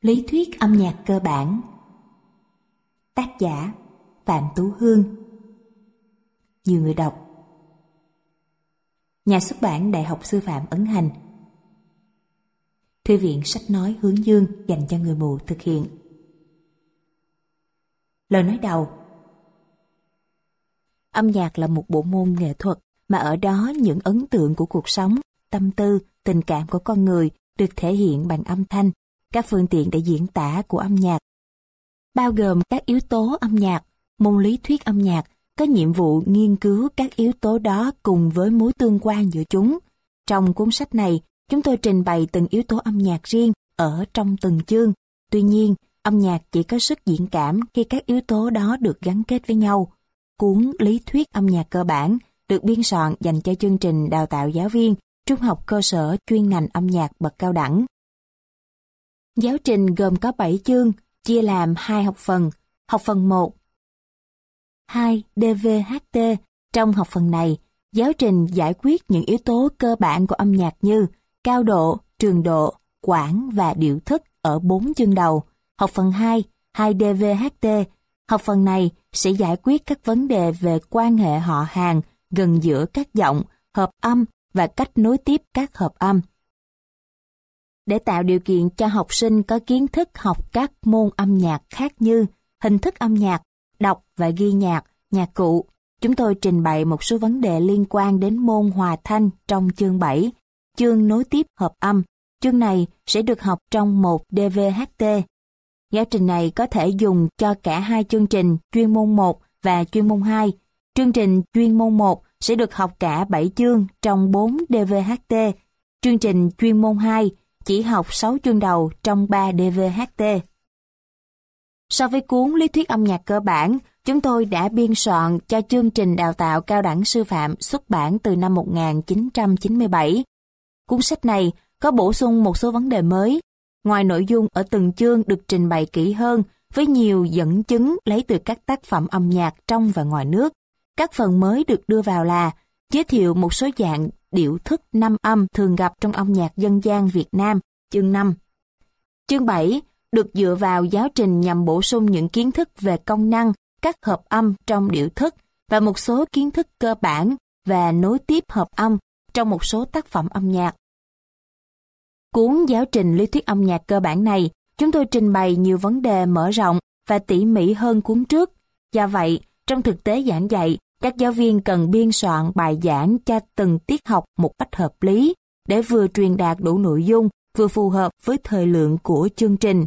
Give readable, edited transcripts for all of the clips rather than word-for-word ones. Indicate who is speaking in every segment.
Speaker 1: Lý thuyết âm nhạc cơ bản. Tác giả Phạm Tú Hương. Nhiều người đọc. Nhà xuất bản Đại học Sư phạm Ấn Hành. Thư viện sách nói Hướng Dương dành cho người mù thực hiện. Lời nói đầu. Âm nhạc là một bộ môn nghệ thuật mà ở đó những ấn tượng của cuộc sống, tâm tư, tình cảm của con người được thể hiện bằng âm thanh, các phương tiện để diễn tả của âm nhạc. Bao gồm các yếu tố âm nhạc, môn lý thuyết âm nhạc có nhiệm vụ nghiên cứu các yếu tố đó cùng với mối tương quan giữa chúng. Trong cuốn sách này, chúng tôi trình bày từng yếu tố âm nhạc riêng ở trong từng chương. Tuy nhiên, âm nhạc chỉ có sức diễn cảm khi các yếu tố đó được gắn kết với nhau. Cuốn Lý thuyết âm nhạc cơ bản được biên soạn dành cho chương trình đào tạo giáo viên trung học cơ sở chuyên ngành âm nhạc bậc cao đẳng. Giáo trình gồm có 7 chương, chia làm 2 học phần. Học phần 1 2. DVHT. Trong học phần này, giáo trình giải quyết những yếu tố cơ bản của âm nhạc như cao độ, trường độ, quãng và điệu thức ở 4 chương đầu. Học phần 2 2DVHT. Học phần này sẽ giải quyết các vấn đề về quan hệ họ hàng gần giữa các giọng, hợp âm và cách nối tiếp các hợp âm. Để tạo điều kiện cho học sinh có kiến thức học các môn âm nhạc khác như hình thức âm nhạc, đọc và ghi nhạc, nhạc cụ, chúng tôi trình bày một số vấn đề liên quan đến môn hòa thanh trong chương 7, chương nối tiếp hợp âm. Chương này sẽ được học trong một DVHT. Giáo trình này có thể dùng cho cả hai chương trình chuyên môn 1 và chuyên môn 2. Chương trình chuyên môn 1 sẽ được học cả 7 chương trong 4 DVHT. Chương trình chuyên môn 2 chỉ học 6 chương đầu trong 3 DVHT. So với cuốn Lý thuyết âm nhạc cơ bản, chúng tôi đã biên soạn cho chương trình đào tạo cao đẳng sư phạm xuất bản từ năm 1997. Cuốn sách này có bổ sung một số vấn đề mới. Ngoài nội dung ở từng chương được trình bày kỹ hơn với nhiều dẫn chứng lấy từ các tác phẩm âm nhạc trong và ngoài nước, các phần mới được đưa vào là giới thiệu một số dạng điệu thức 5 âm thường gặp trong âm nhạc dân gian Việt Nam, chương 5. Chương 7 được dựa vào giáo trình nhằm bổ sung những kiến thức về công năng, các hợp âm trong điệu thức và một số kiến thức cơ bản và nối tiếp hợp âm trong một số tác phẩm âm nhạc. Cuốn giáo trình lý thuyết âm nhạc cơ bản này, chúng tôi trình bày nhiều vấn đề mở rộng và tỉ mỉ hơn cuốn trước. Do vậy, trong thực tế giảng dạy, các giáo viên cần biên soạn bài giảng cho từng tiết học một cách hợp lý để vừa truyền đạt đủ nội dung, vừa phù hợp với thời lượng của chương trình.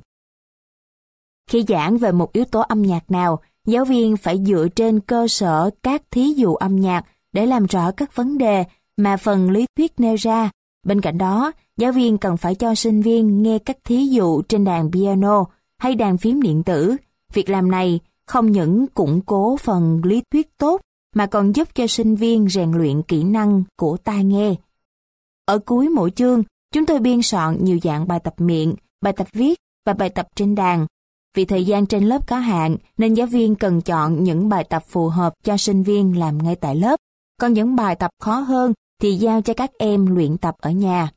Speaker 1: Khi giảng về một yếu tố âm nhạc nào, giáo viên phải dựa trên cơ sở các thí dụ âm nhạc để làm rõ các vấn đề mà phần lý thuyết nêu ra. Bên cạnh đó, giáo viên cần phải cho sinh viên nghe các thí dụ trên đàn piano hay đàn phím điện tử. Việc làm này không những củng cố phần lý thuyết tốt, mà còn giúp cho sinh viên rèn luyện kỹ năng của tai nghe. Ở cuối mỗi chương, chúng tôi biên soạn nhiều dạng bài tập miệng, bài tập viết và bài tập trên đàn. Vì thời gian trên lớp có hạn, nên giáo viên cần chọn những bài tập phù hợp cho sinh viên làm ngay tại lớp. Còn những bài tập khó hơn thì giao cho các em luyện tập ở nhà.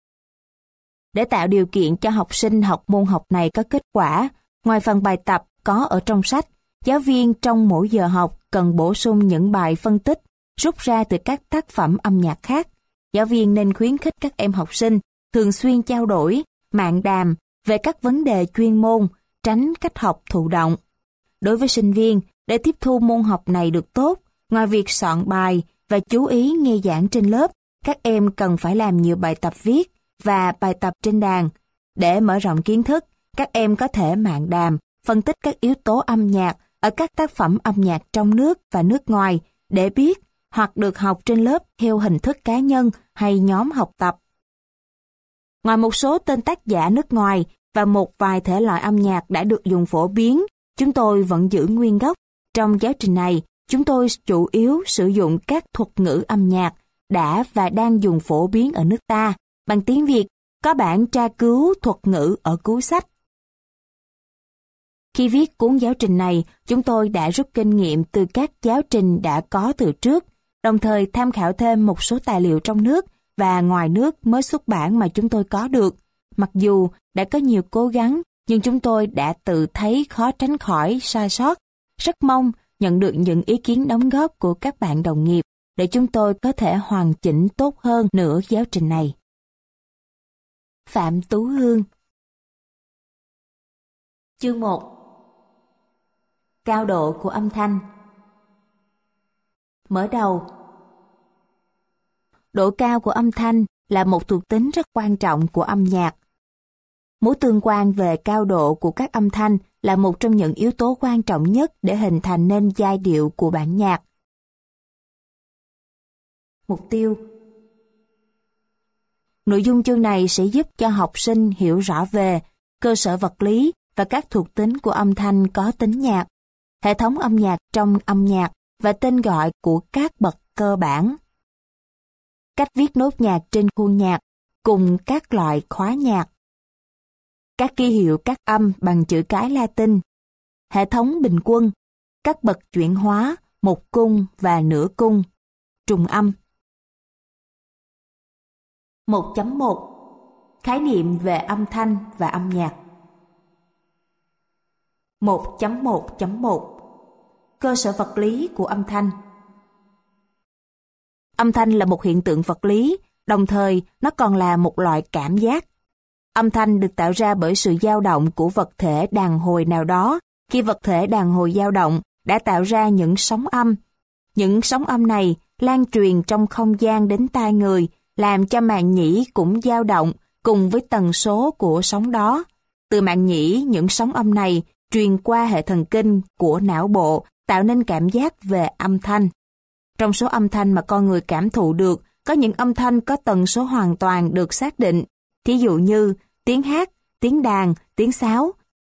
Speaker 1: Để tạo điều kiện cho học sinh học môn học này có kết quả, ngoài phần bài tập có ở trong sách, giáo viên trong mỗi giờ học cần bổ sung những bài phân tích rút ra từ các tác phẩm âm nhạc khác. Giáo viên nên khuyến khích các em học sinh thường xuyên trao đổi, mạn đàm về các vấn đề chuyên môn, tránh cách học thụ động. Đối với sinh viên, để tiếp thu môn học này được tốt, ngoài việc soạn bài và chú ý nghe giảng trên lớp, các em cần phải làm nhiều bài tập viết và bài tập trên đàn. Để mở rộng kiến thức, các em có thể mạn đàm, phân tích các yếu tố âm nhạc ở các tác phẩm âm nhạc trong nước và nước ngoài để biết hoặc được học trên lớp theo hình thức cá nhân hay nhóm học tập. Ngoài một số tên tác giả nước ngoài và một vài thể loại âm nhạc đã được dùng phổ biến, chúng tôi vẫn giữ nguyên gốc. Trong giáo trình này, chúng tôi chủ yếu sử dụng các thuật ngữ âm nhạc đã và đang dùng phổ biến ở nước ta. Bằng tiếng Việt, có bản tra cứu thuật ngữ ở cuối sách. Khi viết cuốn giáo trình này, chúng tôi đã rút kinh nghiệm từ các giáo trình đã có từ trước, đồng thời tham khảo thêm một số tài liệu trong nước và ngoài nước mới xuất bản mà chúng tôi có được. Mặc dù đã có nhiều cố gắng nhưng chúng tôi đã tự thấy khó tránh khỏi sai sót. Rất mong nhận được những ý kiến đóng góp của các bạn đồng nghiệp để chúng tôi có thể hoàn chỉnh tốt hơn nữa giáo trình này. Phạm Tú Hương. Chương 1. Cao độ của âm thanh. Mở đầu. Độ cao của âm thanh là một thuộc tính rất quan trọng của âm nhạc. Mối tương quan về cao độ của các âm thanh là một trong những yếu tố quan trọng nhất để hình thành nên giai điệu của bản nhạc. Mục tiêu. Nội dung chương này sẽ giúp cho học sinh hiểu rõ về cơ sở vật lý và các thuộc tính của âm thanh có tính nhạc, hệ thống âm nhạc trong âm nhạc và tên gọi của các bậc cơ bản. Cách viết nốt nhạc trên khuôn nhạc cùng các loại khóa nhạc. Các ký hiệu các âm bằng chữ cái Latin. Hệ thống bình quân, các bậc chuyển hóa, một cung và nửa cung, trùng âm. 1.1 Khái niệm về âm thanh và âm nhạc. 1.1.1 Cơ sở vật lý của âm thanh. Âm thanh là một hiện tượng vật lý, đồng thời nó còn là một loại cảm giác. Âm thanh được tạo ra bởi sự dao động của vật thể đàn hồi nào đó. Khi vật thể đàn hồi dao động đã tạo ra những sóng âm. Những sóng âm này lan truyền trong không gian đến tai người, làm cho màng nhĩ cũng dao động cùng với tần số của sóng đó. Từ màng nhĩ, những sóng âm này truyền qua hệ thần kinh của não bộ, tạo nên cảm giác về âm thanh. Trong số âm thanh mà con người cảm thụ được, có những âm thanh có tần số hoàn toàn được xác định, thí dụ như tiếng hát, tiếng đàn, tiếng sáo.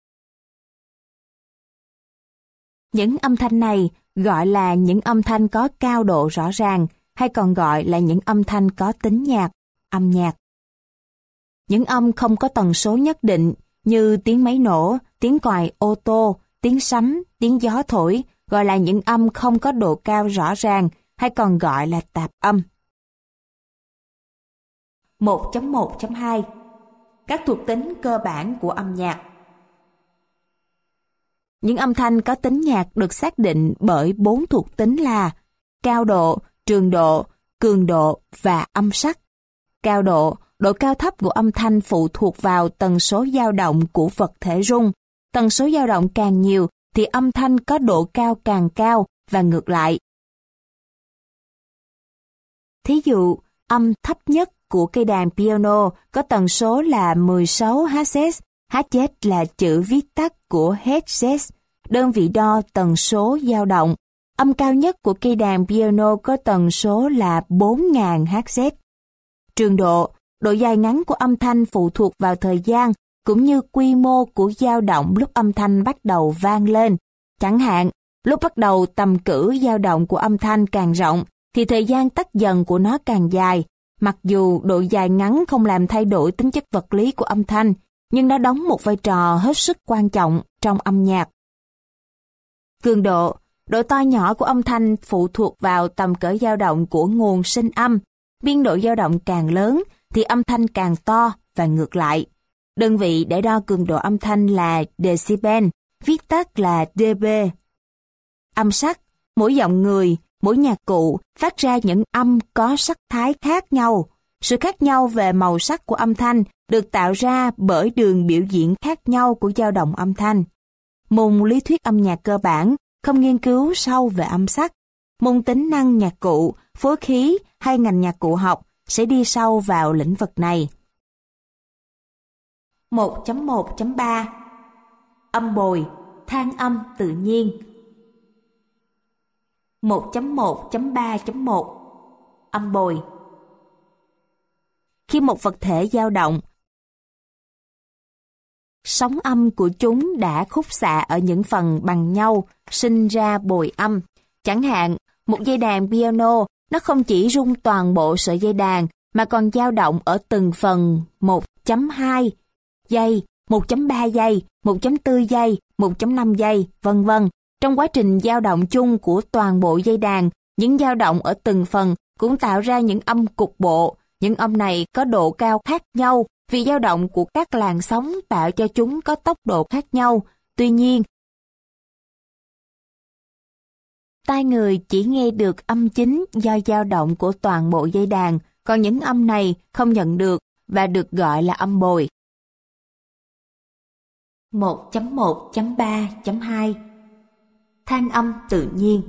Speaker 1: Những âm thanh này gọi là những âm thanh có cao độ rõ ràng, hay còn gọi là những âm thanh có tính nhạc, âm nhạc. Những âm không có tần số nhất định như tiếng máy nổ, tiếng còi ô tô, tiếng sấm, tiếng gió thổi gọi là những âm không có độ cao rõ ràng, hay còn gọi là tạp âm. 1.1.2 Các thuộc tính cơ bản của âm nhạc. Những âm thanh có tính nhạc được xác định bởi 4 thuộc tính là cao độ, trường độ, cường độ và âm sắc. Cao độ, độ cao thấp của âm thanh phụ thuộc vào tần số dao động của vật thể rung. Tần số dao động càng nhiều thì âm thanh có độ cao càng cao và ngược lại. Thí dụ, âm thấp nhất của cây đàn piano có tần số là 16 Hz. Hz là chữ viết tắt của Hertz, đơn vị đo tần số dao động. Âm cao nhất của cây đàn piano có tần số là 4.000 Hz. Trường độ, độ dài ngắn của âm thanh phụ thuộc vào thời gian cũng như quy mô của dao động lúc âm thanh bắt đầu vang lên. Chẳng hạn, lúc bắt đầu tầm cử dao động của âm thanh càng rộng thì thời gian tắt dần của nó càng dài. Mặc dù độ dài ngắn không làm thay đổi tính chất vật lý của âm thanh, nhưng nó đóng một vai trò hết sức quan trọng trong âm nhạc. Cường độ, độ to nhỏ của âm thanh phụ thuộc vào tầm cỡ dao động của nguồn sinh âm. Biên độ dao động càng lớn thì âm thanh càng to và ngược lại. Đơn vị để đo cường độ âm thanh là decibel, viết tắt là dB. Âm sắc, mỗi giọng người, mỗi nhạc cụ phát ra những âm có sắc thái khác nhau. Sự khác nhau về màu sắc của âm thanh được tạo ra bởi đường biểu diễn khác nhau của dao động âm thanh. Môn lý thuyết âm nhạc cơ bản không nghiên cứu sâu về âm sắc. Môn tính năng nhạc cụ, phối khí hay ngành nhạc cụ học sẽ đi sâu vào lĩnh vực này. 1.1.3 Âm bồi, than âm tự nhiên. 1.1.3.1 Âm bồi. Khi một vật thể dao động, sóng âm của chúng đã khúc xạ ở những phần bằng nhau, sinh ra bồi âm. Chẳng hạn, một dây đàn piano, nó không chỉ rung toàn bộ sợi dây đàn, mà còn dao động ở từng phần 1.2 giây, 1.3 giây, 1.4 giây, 1.5 giây, vân vân. Trong quá trình dao động chung của toàn bộ dây đàn, những dao động ở từng phần cũng tạo ra những âm cục bộ. Những âm này có độ cao khác nhau vì dao động của các làn sóng tạo cho chúng có tốc độ khác nhau. Tuy nhiên, tai người chỉ nghe được âm chính do dao động của toàn bộ dây đàn, còn những âm này không nhận được và được gọi là âm bồi. 1.1.3.2 Than âm tự nhiên.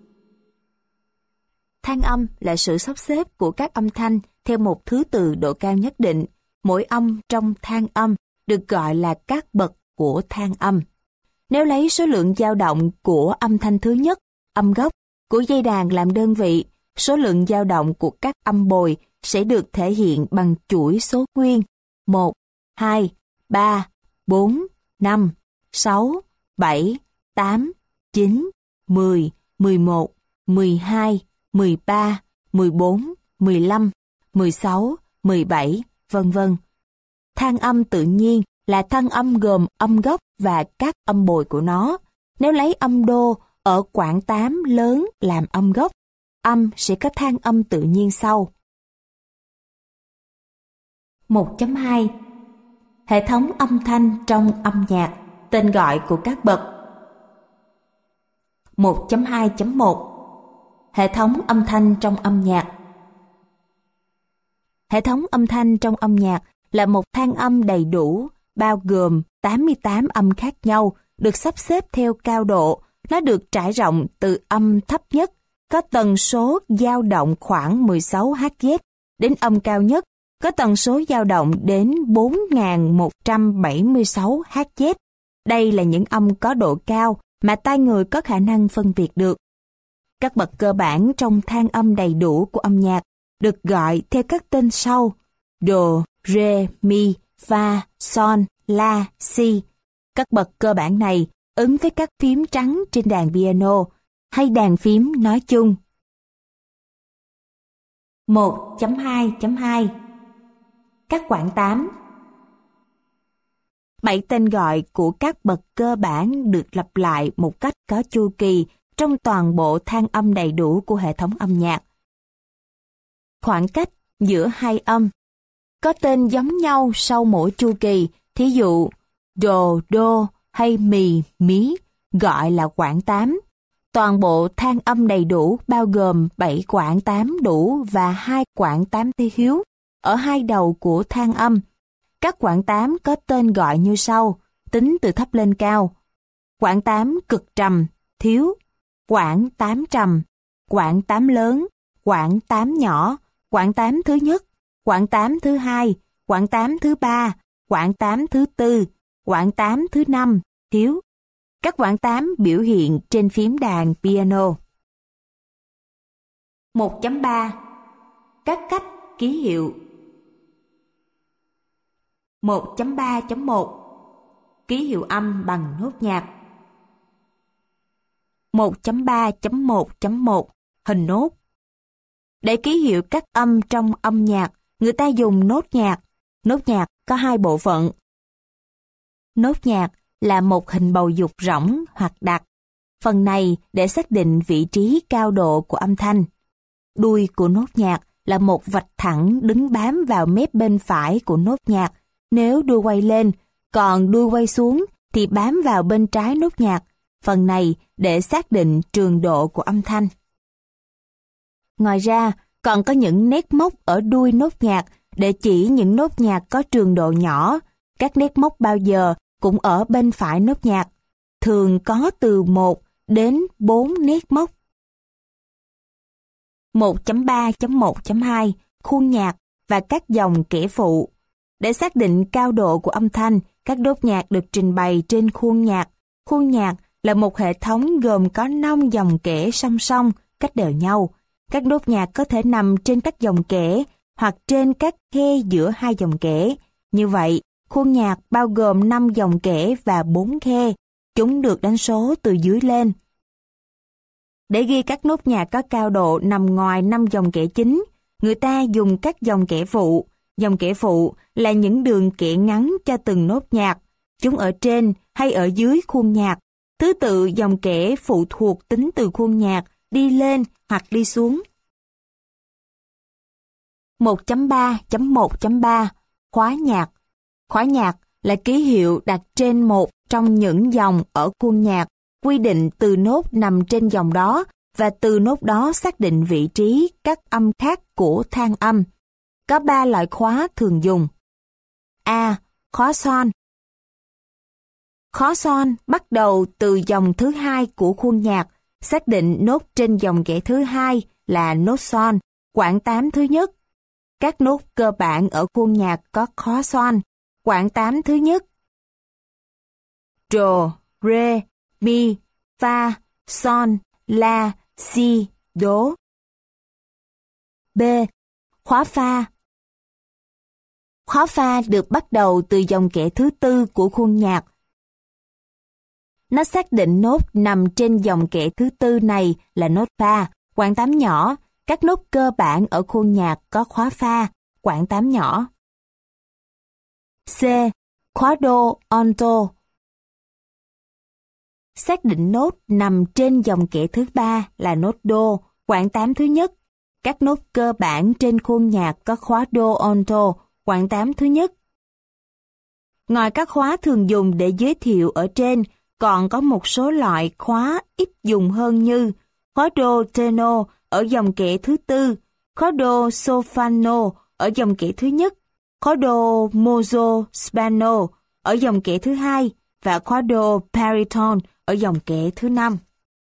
Speaker 1: Than âm là sự sắp xếp của các âm thanh theo một thứ tự độ cao nhất định. Mỗi âm trong than âm được gọi là các bậc của than âm. Nếu lấy số lượng dao động của âm thanh thứ nhất, âm gốc, của dây đàn làm đơn vị, số lượng dao động của các âm bồi sẽ được thể hiện bằng chuỗi số nguyên 1, 2, 3, 4, 5, 6, 7, 8, 9, 10, 11, 12, 13, 14, 15, 16, 17, vân vân. Than âm tự nhiên là than âm gồm âm gốc và các âm bồi của nó. Nếu lấy âm đô ở quãng 8 lớn làm âm gốc, âm sẽ có than âm tự nhiên sau. 1.2 Hệ thống âm thanh trong âm nhạc, tên gọi của các bậc. 1.2.1 Hệ thống âm thanh trong âm nhạc. Hệ thống âm thanh trong âm nhạc là một than âm đầy đủ, bao gồm 88 âm khác nhau, được sắp xếp theo cao độ. Nó được trải rộng từ âm thấp nhất, có tần số dao động khoảng 16 Hz, đến âm cao nhất, có tần số dao động đến 4.176 Hz. Đây là những âm có độ cao mà tai người có khả năng phân biệt được. Các bậc cơ bản trong than âm đầy đủ của âm nhạc được gọi theo các tên sau: Do, Re, Mi, Fa, Sol, La, Si. Các bậc cơ bản này ứng với các phím trắng trên đàn piano hay đàn phím nói chung. 1.2.2 Các quãng 8. 7 tên gọi của các bậc cơ bản được lặp lại một cách có chu kỳ trong toàn bộ than âm đầy đủ của hệ thống âm nhạc. Khoảng cách giữa hai âm có tên giống nhau sau mỗi chu kỳ, thí dụ Do, Do hay Mi, Mí gọi là quãng 8. Toàn bộ than âm đầy đủ bao gồm 7 quãng 8 đủ và 2 quãng 8 thiếu ở hai đầu của than âm. Các quãng 8 có tên gọi như sau, tính từ thấp lên cao. Quãng 8 cực trầm, thiếu, quãng 8 trầm, quãng 8 lớn, quãng 8 nhỏ, quãng 8 thứ nhất, quãng 8 thứ hai, quãng 8 thứ ba, quãng 8 thứ tư, quãng 8 thứ năm, thiếu. Các quãng 8 biểu hiện trên phím đàn piano. 1.3 Các cách ký hiệu. 1.3.1 Ký hiệu âm bằng nốt nhạc. 1.3.1.1 Hình nốt. Để ký hiệu các âm trong âm nhạc, người ta dùng nốt nhạc. Nốt nhạc có hai bộ phận. Nốt nhạc là một hình bầu dục rỗng hoặc đặc. Phần này để xác định vị trí cao độ của âm thanh. Đuôi của nốt nhạc là một vạch thẳng đứng bám vào mép bên phải của nốt nhạc nếu đuôi quay lên, còn đuôi quay xuống thì bám vào bên trái nốt nhạc. Phần này để xác định trường độ của âm thanh. Ngoài ra, còn có những nét mốc ở đuôi nốt nhạc để chỉ những nốt nhạc có trường độ nhỏ. Các nét mốc bao giờ cũng ở bên phải nốt nhạc, thường có từ 1 đến 4 nét mốc. 1.3.1.2 Khuôn nhạc và các dòng kẽ phụ. Để xác định cao độ của âm thanh, các đốt nhạc được trình bày trên khuôn nhạc. Khuôn nhạc là một hệ thống gồm có 5 dòng kẽ song song, cách đều nhau. Các đốt nhạc có thể nằm trên các dòng kẽ hoặc trên các khe giữa hai dòng kẽ. Như vậy, khuôn nhạc bao gồm 5 dòng kẽ và 4 khe. Chúng được đánh số từ dưới lên. Để ghi các nốt nhạc có cao độ nằm ngoài 5 dòng kẽ chính, người ta dùng các dòng kẽ phụ. Dòng kẽ phụ là những đường kẽ ngắn cho từng nốt nhạc. Chúng ở trên hay ở dưới khuôn nhạc. Thứ tự dòng kẽ phụ thuộc tính từ khuôn nhạc đi lên hoặc đi xuống. 1.3.1.3 Khóa nhạc. Khóa nhạc là ký hiệu đặt trên một trong những dòng ở khuôn nhạc, quy định từ nốt nằm trên dòng đó và từ nốt đó xác định vị trí các âm khác của thang âm. Có 3 loại khóa thường dùng. A. Khóa son. Khóa son bắt đầu từ dòng thứ 2 của khuôn nhạc, xác định nốt trên dòng ghẻ thứ 2 là nốt son, quãng 8 thứ nhất. Các nốt cơ bản ở khuôn nhạc có khóa son, quãng 8 thứ nhất. Do, re, mi, fa, son, la, si, do. B. Khóa pha. Khóa pha được bắt đầu từ dòng kẻ thứ 4 của khuôn nhạc. Nó xác định nốt nằm trên dòng kẻ thứ 4 này là nốt pha, quãng 8 nhỏ. Các nốt cơ bản ở khuôn nhạc có khóa pha, quãng 8 nhỏ. C. Khóa đô alto. Xác định nốt nằm trên dòng kẻ thứ 3 là nốt đô, quãng 8 thứ nhất. Các nốt cơ bản trên khuôn nhạc có khóa đô alto, quãng 8 thứ nhất. Ngoài các khóa thường dùng để giới thiệu ở trên, còn có một số loại khóa ít dùng hơn như khóa đô tenor ở dòng kẻ thứ 4, khóa đô soprano ở dòng kẻ thứ nhất, khóa đô mezzo soprano ở dòng kẻ thứ 2 và khóa đô baritone ở dòng kẻ thứ 5.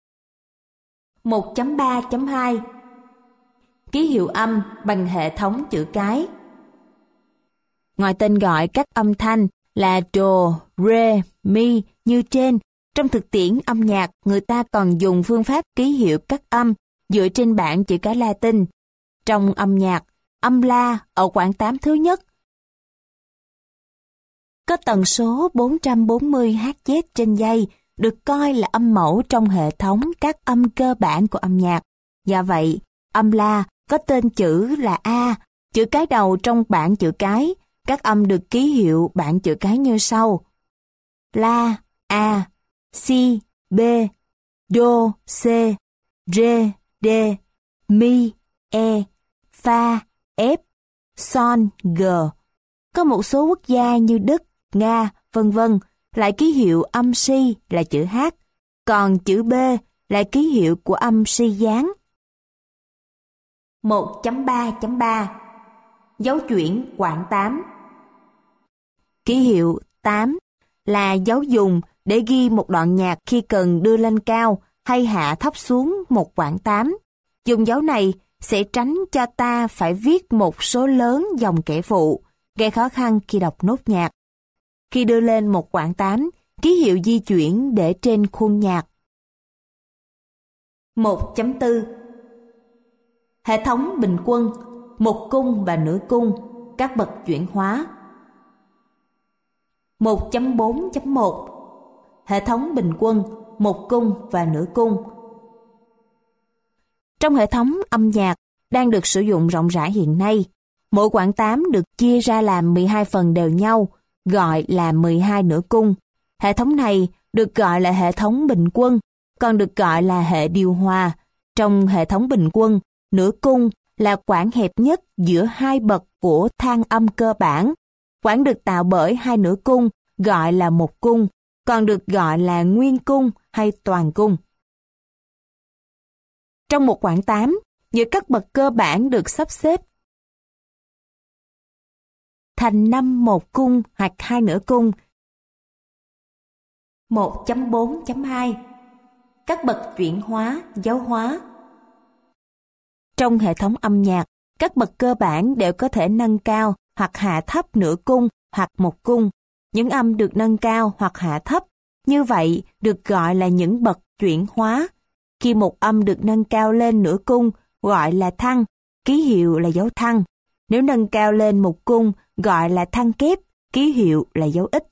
Speaker 1: 1.3.2 Ký hiệu âm bằng hệ thống chữ cái. Ngoài tên gọi các âm thanh là do, re, mi như trên, trong thực tiễn âm nhạc người ta còn dùng phương pháp ký hiệu các âm dựa trên bảng chữ cái Latin. Trong âm nhạc, âm la ở quãng 8 thứ nhất có tần số 440 Hz trên giây, được coi là âm mẫu trong hệ thống các âm cơ bản của âm nhạc. Do vậy, âm la có tên chữ là A, chữ cái đầu trong bảng chữ cái. Các âm được ký hiệu bảng chữ cái như sau: La, A, Si, B, Do, C, Re, D, Mi, E, Fa, F, Son, G. Có một số quốc gia như Đức, Nga, vân vân lại ký hiệu âm si là chữ H, còn chữ B là ký hiệu của âm si dáng. 1.3.3 Dấu chuyển quãng 8. Ký hiệu 8 là dấu dùng để ghi một đoạn nhạc khi cần đưa lên cao hay hạ thấp xuống một quãng 8. Dùng dấu này sẽ tránh cho ta phải viết một số lớn dòng kẻ phụ, gây khó khăn khi đọc nốt nhạc. Khi đưa lên một quãng 8, ký hiệu di chuyển để trên khuôn nhạc. 1.4 Hệ thống bình quân, một cung và nửa cung, các bậc chuyển hóa. 1.4.1 Hệ thống bình quân, một cung và nửa cung. Trong hệ thống âm nhạc đang được sử dụng rộng rãi hiện nay, mỗi quãng 8 được chia ra làm 12 phần đều nhau, gọi là 12 nửa cung. Hệ thống này được gọi là hệ thống bình quân, còn được gọi là hệ điều hòa. Trong hệ thống bình quân, nửa cung là quãng hẹp nhất giữa hai bậc của thang âm cơ bản. Quãng được tạo bởi hai nửa cung gọi là một cung, còn được gọi là nguyên cung hay toàn cung. Trong một quãng 8, giữa các bậc cơ bản được sắp xếp thành 5 một cung hoặc 2 nửa cung. 1.4.2 Các bậc chuyển hóa, dấu hóa. Trong hệ thống âm nhạc, các bậc cơ bản đều có thể nâng cao hoặc hạ thấp nửa cung hoặc một cung. Những âm được nâng cao hoặc hạ thấp, như vậy được gọi là những bậc chuyển hóa. Khi một âm được nâng cao lên nửa cung, gọi là thăng, ký hiệu là dấu thăng. Nếu nâng cao lên một cung, gọi là thăng kép, ký hiệu là dấu ít.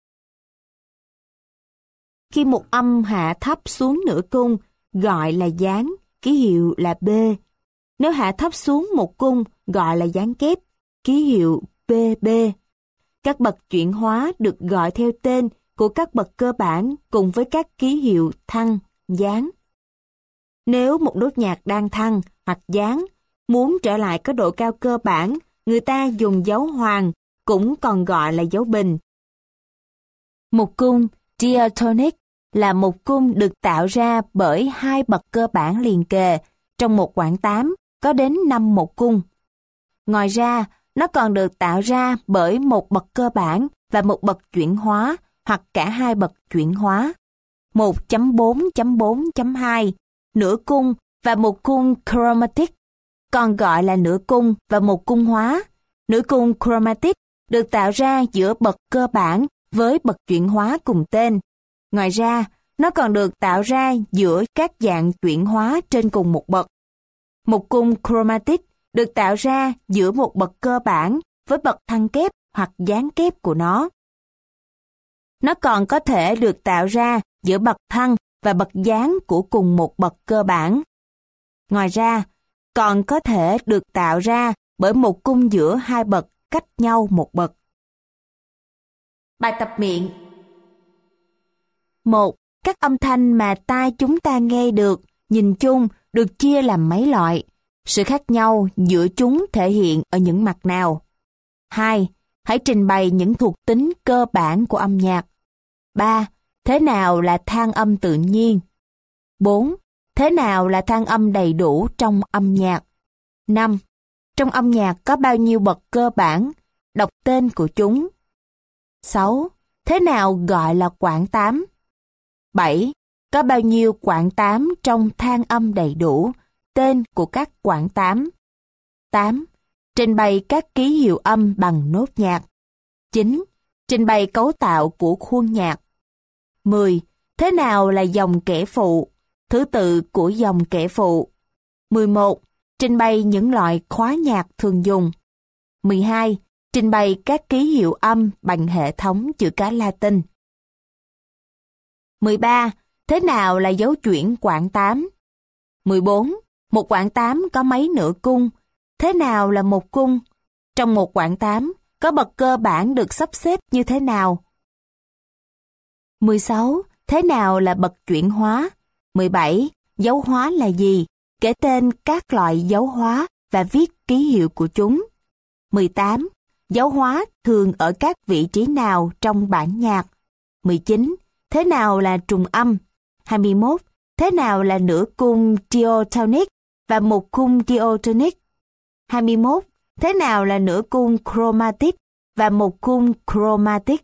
Speaker 1: Khi một âm hạ thấp xuống nửa cung, gọi là dáng, ký hiệu là B. Nếu hạ thấp xuống một cung, gọi là dáng kép, ký hiệu BB. Các bậc chuyển hóa được gọi theo tên của các bậc cơ bản cùng với các ký hiệu thăng, dáng. Nếu một nốt nhạc đang thăng hoặc dáng, muốn trở lại có độ cao cơ bản, người ta dùng dấu hoàng cũng còn gọi là dấu bình. Một cung diatonic là một cung được tạo ra bởi hai bậc cơ bản liền kề trong một quãng 8 có đến 5 một cung. Ngoài ra, nó còn được tạo ra bởi một bậc cơ bản và một bậc chuyển hóa hoặc cả hai bậc chuyển hóa. 1.4.4.2 nửa cung và một cung chromatic, còn gọi là nửa cung và một cung hóa. Nửa cung chromatic được tạo ra giữa bậc cơ bản với bậc chuyển hóa cùng tên. Ngoài ra, nó còn được tạo ra giữa các dạng chuyển hóa trên cùng một bậc. Một cung chromatic được tạo ra giữa một bậc cơ bản với bậc thăng kép hoặc gián kép của nó. Nó còn có thể được tạo ra giữa bậc thăng và bậc gián của cùng một bậc cơ bản. Ngoài ra, còn có thể được tạo ra bởi một cung giữa hai bậc cách nhau một bậc. Bài tập miệng. 1. Các âm thanh mà tai chúng ta nghe được, nhìn chung được chia làm mấy loại. Sự khác nhau giữa chúng thể hiện ở những mặt nào? 2. Hãy trình bày những thuộc tính cơ bản của âm nhạc. 3. Thế nào là than âm tự nhiên? 4. Thế nào là than âm đầy đủ trong âm nhạc? 5. Trong âm nhạc có bao nhiêu bậc cơ bản? Đọc tên của chúng. 6. Thế nào gọi là quãng 8? 7. Có bao nhiêu quãng 8 trong than âm đầy đủ? Tên của các quãng 8. 8. Trình bày các ký hiệu âm bằng nốt nhạc. 9. Trình bày cấu tạo của khuôn nhạc. 10. Thế nào là dòng kẻ phụ? Thứ tự của dòng kẻ phụ. 11. Trình bày những loại khóa nhạc thường dùng. 12. Trình bày các ký hiệu âm bằng hệ thống chữ cái Latin. 13. Thế nào là dấu chuyển quãng 8? 14. Một quãng 8 có mấy nửa cung? Thế nào là một cung? Trong một quãng 8, có bậc cơ bản được sắp xếp như thế nào? 16. Thế nào là bậc chuyển hóa? 17. Dấu hóa là gì? Kể tên các loại dấu hóa và viết ký hiệu của chúng. 18. Dấu hóa thường ở các vị trí nào trong bản nhạc? 19. Thế nào là trùng âm? 21. Thế nào là nửa cung diatonic và một cung diatonic? 21. Thế nào là nửa cung chromatic và một cung chromatic?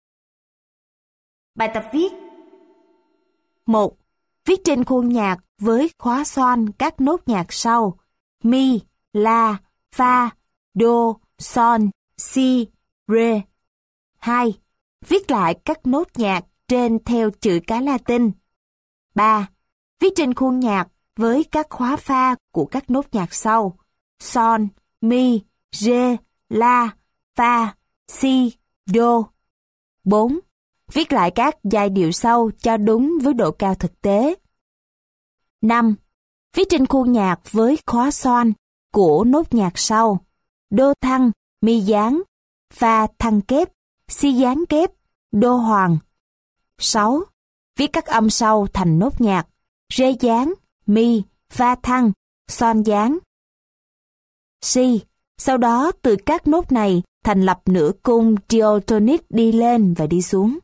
Speaker 1: Bài tập viết. 1. Viết trên khuôn nhạc với khóa xoan các nốt nhạc sau: mi, la, fa, do, son, si, re. 2. Viết lại các nốt nhạc trên theo chữ cái Latin. 3. Viết trên khuôn nhạc với các khóa pha của các nốt nhạc sau: son, mi, re, la, fa, si, do. 4. Viết lại các giai điệu sau cho đúng với độ cao thực tế. 5. Viết trên khuôn nhạc với khóa xoan của nốt nhạc sau: đô thăng, mi gián, fa thăng kép, si gián kép, đô hoàng. 6. Viết các âm sau thành nốt nhạc: rê gián, mi, fa thăng, son gián, si. Sau đó từ các nốt này thành lập nửa cung diatonic đi lên và đi xuống.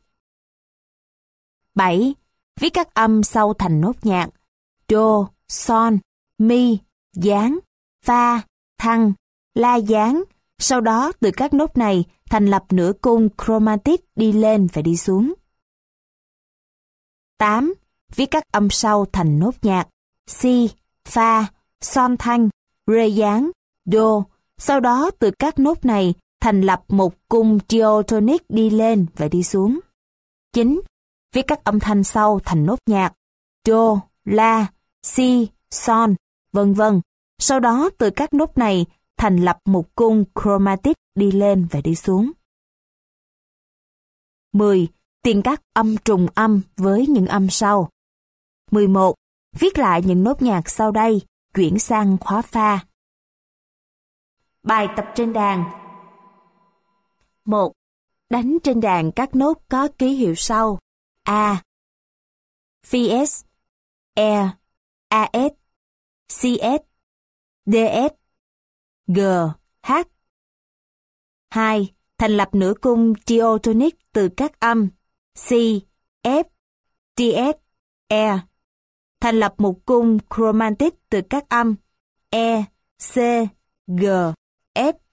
Speaker 1: 7. Viết các âm sau thành nốt nhạc: đô, son, mi, gián, fa, thăng, la gián. Sau đó từ các nốt này thành lập nửa cung chromatic đi lên và đi xuống. 8. Viết các âm sau thành nốt nhạc: si, fa, son thanh, re gián, đô. Sau đó từ các nốt này thành lập một cung diatonic đi lên và đi xuống. 9. Viết các âm thanh sau thành nốt nhạc: đô, la, si, son, vân vân. Sau đó từ các nốt này thành lập một cung chromatic đi lên và đi xuống. 10. Tiền các âm trùng âm với những âm sau. 11. Viết lại những nốt nhạc sau đây, chuyển sang khóa pha. Bài tập trên đàn. 1. Đánh trên đàn các nốt có ký hiệu sau: A, Fs, E, As, Cs, Ds, G, H. 2. Thành lập nửa cung diatonic từ các âm C, F, DS, E. Thành lập một cung chromatic từ các âm E, C, G, F,